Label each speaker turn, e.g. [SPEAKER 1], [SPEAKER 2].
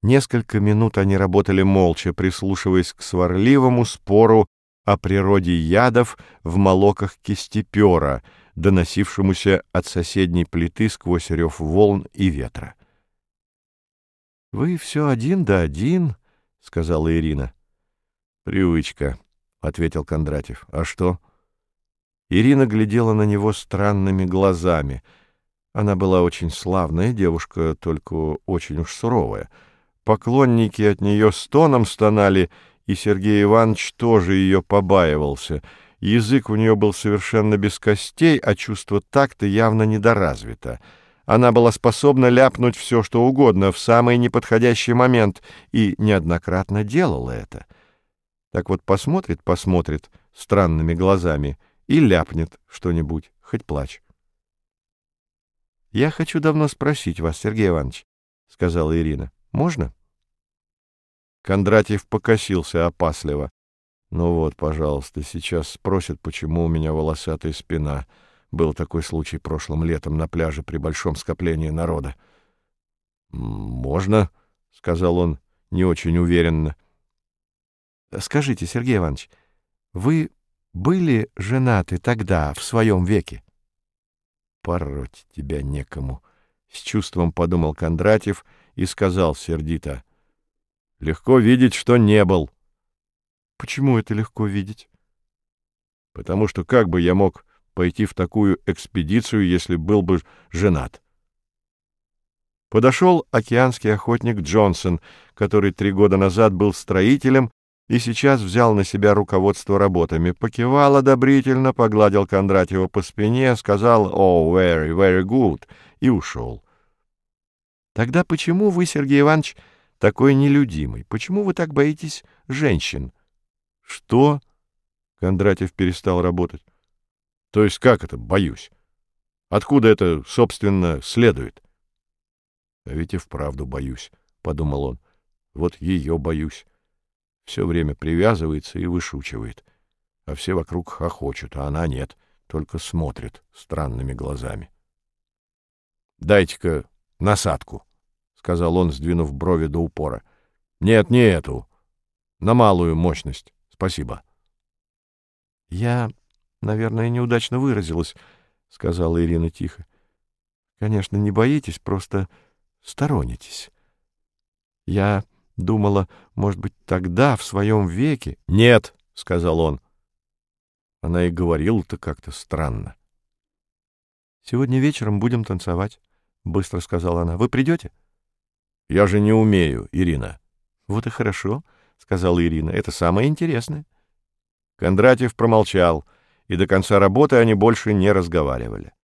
[SPEAKER 1] Несколько минут они работали молча, прислушиваясь к сварливому спору о природе ядов в молоках кистепера, доносившемуся от соседней плиты сквозь рев волн и ветра. — Вы все один да один, — сказала Ирина. — Привычка, — ответил Кондратьев. — А что? Ирина глядела на него странными глазами. Она была очень славная девушка, только очень уж суровая. Поклонники от нее стоном стонали, и Сергей Иванович тоже ее побаивался. Язык у нее был совершенно без костей, а чувство такта явно недоразвито. Она была способна ляпнуть все, что угодно, в самый неподходящий момент, и неоднократно делала это. Так вот посмотрит странными глазами и ляпнет что-нибудь, хоть плачь. — Я хочу давно спросить вас, Сергей Иванович, — сказала Ирина. — Можно? Кондратьев покосился опасливо. Ну вот, пожалуйста, сейчас спросят, почему у меня волосатая спина. Был такой случай прошлым летом на пляже при большом скоплении народа. — Можно, — сказал он не очень уверенно. — Скажите, Сергей Иванович, вы были женаты тогда, в своем веке? — Пороть тебя некому, — с чувством подумал Кондратьев и сказал сердито. — Легко видеть, что не был. — Почему это легко видеть? — Потому что как бы я мог пойти в такую экспедицию, если был бы женат? Подошел океанский охотник Джонсон, который 3 года назад был строителем и сейчас взял на себя руководство работами. Покивал одобрительно, погладил Кондратьева по спине, сказал «Oh, very, very good» и ушел. Тогда почему вы, Сергей Иванович, такой нелюдимый? Почему вы так боитесь женщин? — Что? — Кондратьев перестал работать. — То есть как это боюсь? Откуда это, собственно, следует? — А ведь и вправду боюсь, — подумал он. Вот ее боюсь. Все время привязывается и вышучивает. А все вокруг хохочут, а она нет, только смотрит странными глазами. — Дайте-ка насадку, — сказал он, сдвинув брови до упора. — Нет, не эту. На малую мощность. Спасибо. — Я, наверное, неудачно выразилась, — сказала Ирина тихо. — Конечно, не боитесь, просто сторонитесь. Я думала, может быть, тогда, в своем веке... — Нет, — сказал он. Она и говорила-то как-то странно. — Сегодня вечером будем танцевать, — быстро сказала она. — Вы придете? — Я же не умею, Ирина. — Вот и хорошо, — сказала Ирина. — Это самое интересное. Кондратьев промолчал, и до конца работы они больше не разговаривали.